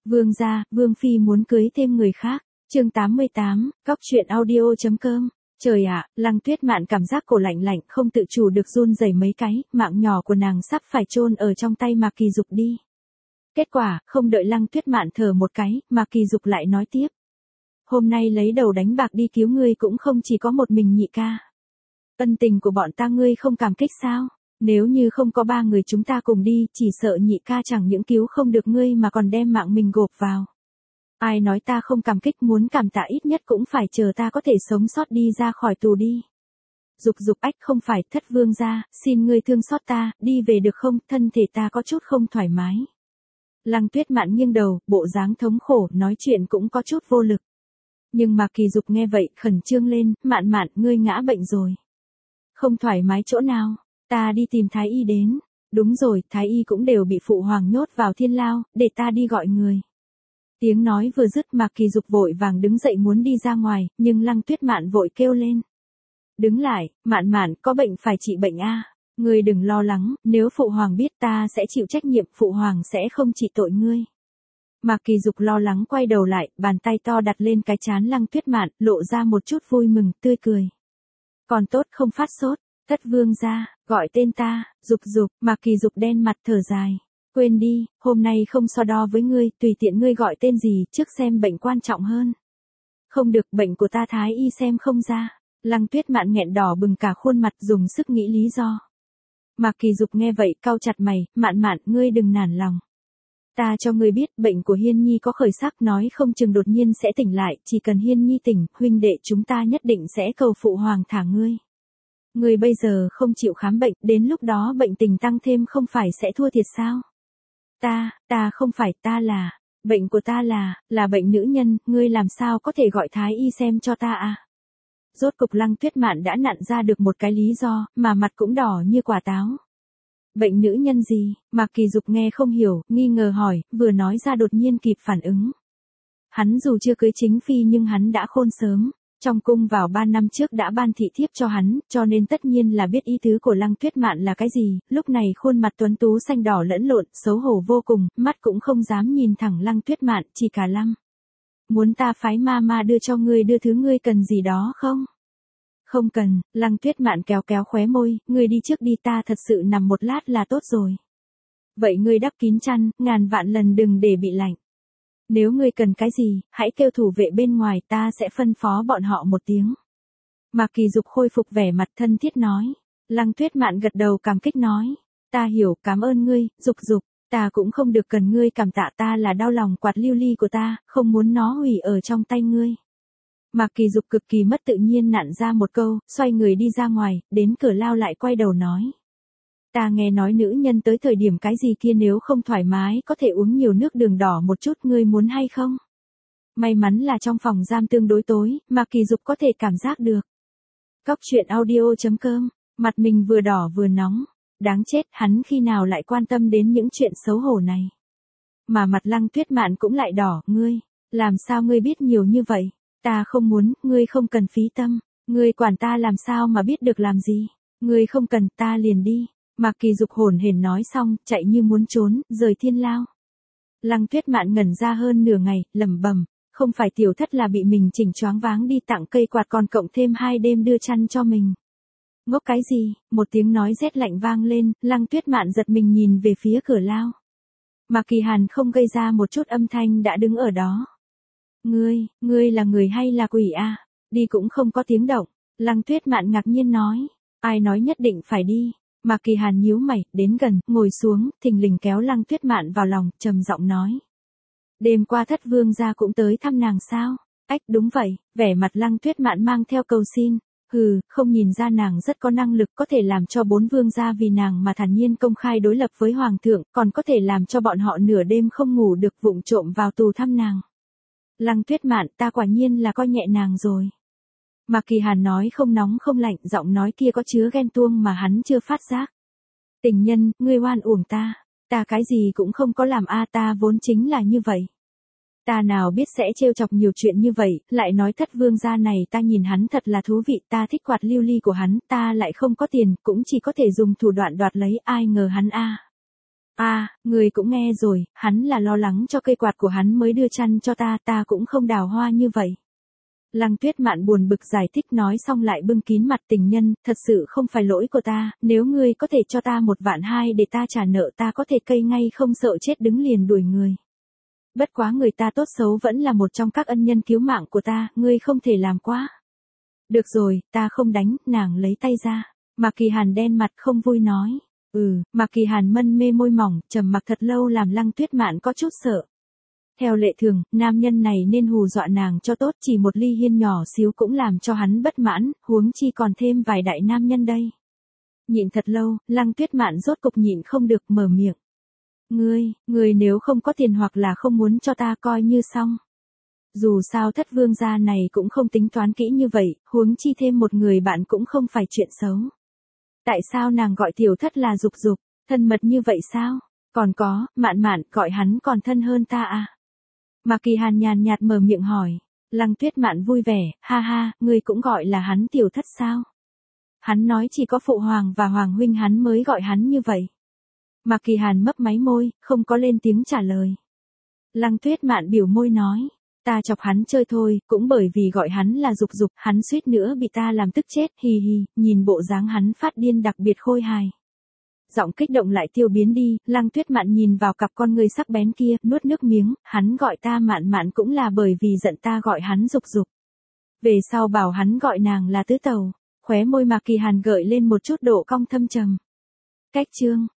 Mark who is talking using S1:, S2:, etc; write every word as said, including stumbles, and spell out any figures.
S1: Vương gia, Vương phi muốn cưới thêm người khác. Chương tám mươi tám, Góc truyện audio.com. Trời ạ, Lăng Tuyết Mạn cảm giác cổ lạnh lạnh không tự chủ được run rẩy mấy cái, mạng nhỏ của nàng sắp phải chôn ở trong tay Mạc Kỳ Dục đi. Kết quả, không đợi Lăng Tuyết Mạn thở một cái, Mạc Kỳ Dục lại nói tiếp. Hôm nay lấy đầu đánh bạc đi cứu ngươi cũng không chỉ có một mình nhị ca. Ân tình của bọn ta ngươi không cảm kích sao? Nếu như không có ba người chúng ta cùng đi, chỉ sợ nhị ca chẳng những cứu không được ngươi mà còn đem mạng mình gộp vào. Ai nói ta không cảm kích, muốn cảm tạ ít nhất cũng phải chờ ta có thể sống sót đi ra khỏi tù đi. Dục dục ách không phải, Thất vương gia, xin ngươi thương xót ta, đi về được không, thân thể ta có chút không thoải mái. Lăng Tuyết Mạn nghiêng đầu, bộ dáng thống khổ, nói chuyện cũng có chút vô lực. Nhưng mà Kỳ Dục nghe vậy, khẩn trương lên, Mạn Mạn, ngươi ngã bệnh rồi. Không thoải mái chỗ nào, ta đi tìm Thái y đến. Đúng rồi, Thái y cũng đều bị phụ hoàng nhốt vào thiên lao, để ta đi gọi người. Tiếng nói vừa dứt Mạc Kỳ Dục vội vàng đứng dậy muốn đi ra ngoài, nhưng Lăng Tuyết Mạn vội kêu lên. Đứng lại, Mạn Mạn, có bệnh phải trị bệnh a. Ngươi đừng lo lắng, nếu phụ hoàng biết ta sẽ chịu trách nhiệm, phụ hoàng sẽ không trị tội ngươi. Mạc Kỳ Dục lo lắng quay đầu lại, bàn tay to đặt lên cái trán Lăng Tuyết Mạn, lộ ra một chút vui mừng, tươi cười. Còn tốt không phát sốt, Thất vương gia, gọi tên ta, Dục Dục. Mạc Kỳ Dục đen mặt thở dài. Quên đi, hôm nay không so đo với ngươi, tùy tiện ngươi gọi tên gì, trước xem bệnh quan trọng hơn. Không được, bệnh của ta Thái y xem không ra. Lăng Tuyết Mạn nghẹn đỏ bừng cả khuôn mặt, dùng sức nghĩ lý do. Mạc Kỳ Dục nghe vậy, cau chặt mày, Mạn Mạn, ngươi đừng nản lòng. Ta cho ngươi biết, bệnh của Hiên Nhi có khởi sắc, nói không chừng đột nhiên sẽ tỉnh lại, chỉ cần Hiên Nhi tỉnh, huynh đệ chúng ta nhất định sẽ cầu phụ hoàng thả ngươi. Ngươi bây giờ không chịu khám bệnh, đến lúc đó bệnh tình tăng thêm không phải sẽ thua thiệt sao? Ta, ta không phải, ta là, bệnh của ta là, là bệnh nữ nhân, ngươi làm sao có thể gọi Thái y xem cho ta à? Rốt cục Lăng Tuyết Mạn đã nặn ra được một cái lý do, mà mặt cũng đỏ như quả táo. Bệnh nữ nhân gì? Mạc Kỳ Dục nghe không hiểu, nghi ngờ hỏi, vừa nói ra đột nhiên kịp phản ứng. Hắn dù chưa cưới chính phi nhưng hắn đã khôn sớm. Trong cung vào ba năm trước đã ban thị thiếp cho hắn, cho nên tất nhiên là biết ý tứ của Lăng Tuyết Mạn là cái gì, lúc này khuôn mặt tuấn tú xanh đỏ lẫn lộn, xấu hổ vô cùng, mắt cũng không dám nhìn thẳng Lăng Tuyết Mạn, chỉ cả lăng. Muốn ta phái ma ma đưa cho ngươi đưa thứ ngươi cần gì đó không? Không cần, Lăng Tuyết Mạn kéo kéo khóe môi, ngươi đi trước đi, ta thật sự nằm một lát là tốt rồi. Vậy ngươi đắp kín chăn, ngàn vạn lần đừng để bị lạnh. Nếu ngươi cần cái gì, hãy kêu thủ vệ bên ngoài, ta sẽ phân phó bọn họ một tiếng. Mạc Kỳ Dục khôi phục vẻ mặt thân thiết nói. Lăng Tuyết Mạn gật đầu cảm kích nói. Ta hiểu, cảm ơn ngươi, Dục Dục, ta cũng không được cần ngươi cảm tạ, ta là đau lòng quạt lưu ly của ta, không muốn nó hủy ở trong tay ngươi. Mạc Kỳ Dục cực kỳ mất tự nhiên nặn ra một câu, xoay người đi ra ngoài, đến cửa lao lại quay đầu nói. Ta nghe nói nữ nhân tới thời điểm cái gì kia nếu không thoải mái có thể uống nhiều nước đường đỏ một chút, ngươi muốn hay không? May mắn là trong phòng giam tương đối tối, Mạc Kỳ Dục có thể cảm giác được. Góc truyện audio.com, mặt mình vừa đỏ vừa nóng. Đáng chết, hắn khi nào lại quan tâm đến những chuyện xấu hổ này. Mà mặt Lăng Tuyết Mạn cũng lại đỏ, ngươi, làm sao ngươi biết nhiều như vậy? Ta không muốn, ngươi không cần phí tâm, ngươi quản ta làm sao mà biết được làm gì, ngươi không cần, ta liền đi. Mạc Kỳ Dục hồn hển nói xong, chạy như muốn trốn, rời thiên lao. Lăng Tuyết Mạn ngẩn ra hơn nửa ngày, lẩm bẩm, không phải tiểu thất là bị mình chỉnh choáng váng đi tặng cây quạt còn cộng thêm hai đêm đưa chăn cho mình. Ngốc cái gì? Một tiếng nói rét lạnh vang lên, Lăng Tuyết Mạn giật mình nhìn về phía cửa lao. Mạc Kỳ Hàn không gây ra một chút âm thanh đã đứng ở đó. Ngươi, ngươi là người hay là quỷ a? Đi cũng không có tiếng động. Lăng Tuyết Mạn ngạc nhiên nói. Ai nói nhất định phải đi? Mạc Kỳ Hàn nhíu mày, đến gần, ngồi xuống, thình lình kéo Lăng Tuyết Mạn vào lòng, trầm giọng nói. Đêm qua Thất vương gia cũng tới thăm nàng sao? Ách, đúng vậy, vẻ mặt Lăng Tuyết Mạn mang theo cầu xin. Hừ, không nhìn ra nàng rất có năng lực, có thể làm cho bốn vương gia vì nàng mà thản nhiên công khai đối lập với hoàng thượng, còn có thể làm cho bọn họ nửa đêm không ngủ được vụng trộm vào tù thăm nàng. Lăng Tuyết Mạn, ta quả nhiên là coi nhẹ nàng rồi. Mạc Kỳ Hàn nói không nóng không lạnh, giọng nói kia có chứa ghen tuông mà hắn chưa phát giác. Tình nhân, ngươi oan uổng ta, ta cái gì cũng không có làm a, ta vốn chính là như vậy. Ta nào biết sẽ trêu chọc nhiều chuyện như vậy, lại nói Thất vương gia này ta nhìn hắn thật là thú vị, ta thích quạt lưu ly của hắn, ta lại không có tiền, cũng chỉ có thể dùng thủ đoạn đoạt lấy, ai ngờ hắn a. À, người cũng nghe rồi, hắn là lo lắng cho cây quạt của hắn mới đưa chăn cho ta, ta cũng không đào hoa như vậy. Lăng Tuyết Mạn buồn bực giải thích nói xong lại bưng kín mặt tình nhân, thật sự không phải lỗi của ta, nếu ngươi có thể cho ta một vạn hai để ta trả nợ ta có thể cây ngay không sợ chết đứng liền đuổi người. Bất quá người ta tốt xấu vẫn là một trong các ân nhân cứu mạng của ta, ngươi không thể làm quá. Được rồi, ta không đánh, nàng lấy tay ra. Mạc Kỳ Hàn đen mặt không vui nói. Ừ, Mạc Kỳ Hàn mân mê môi mỏng, trầm mặc thật lâu làm Lăng Tuyết Mạn có chút sợ. Theo lệ thường, nam nhân này nên hù dọa nàng cho tốt, chỉ một ly hiên nhỏ xíu cũng làm cho hắn bất mãn, huống chi còn thêm vài đại nam nhân đây. Nhịn thật lâu, Lăng Tuyết Mạn rốt cục nhịn không được mở miệng. Ngươi, ngươi nếu không có tiền hoặc là không muốn cho ta coi như xong. Dù sao Thất Vương gia này cũng không tính toán kỹ như vậy, huống chi thêm một người bạn cũng không phải chuyện xấu. Tại sao nàng gọi tiểu thất là Dục Dục, thân mật như vậy sao? Còn có, Mạn Mạn gọi hắn còn thân hơn ta à? Mạc Kỳ Hàn nhàn nhạt mở miệng hỏi. Lăng Tuyết Mạn vui vẻ, ha ha, ngươi cũng gọi là hắn tiểu thất sao? Hắn nói chỉ có phụ hoàng và hoàng huynh hắn mới gọi hắn như vậy. Mạc Kỳ Hàn mấp máy môi, không có lên tiếng trả lời. Lăng Tuyết Mạn biểu môi nói, ta chọc hắn chơi thôi, cũng bởi vì gọi hắn là Dục Dục, hắn suýt nữa bị ta làm tức chết, hì hì, nhìn bộ dáng hắn phát điên đặc biệt khôi hài. Giọng kích động lại tiêu biến đi, Lăng Tuyết Mạn nhìn vào cặp con người sắc bén kia, nuốt nước miếng, hắn gọi ta Mạn Mạn cũng là bởi vì giận ta gọi hắn Dục Dục. Về sau bảo hắn gọi nàng là tứ tẩu, khóe môi Mạc Kỳ Hàn gợi lên một chút độ cong thâm trầm. Cách chương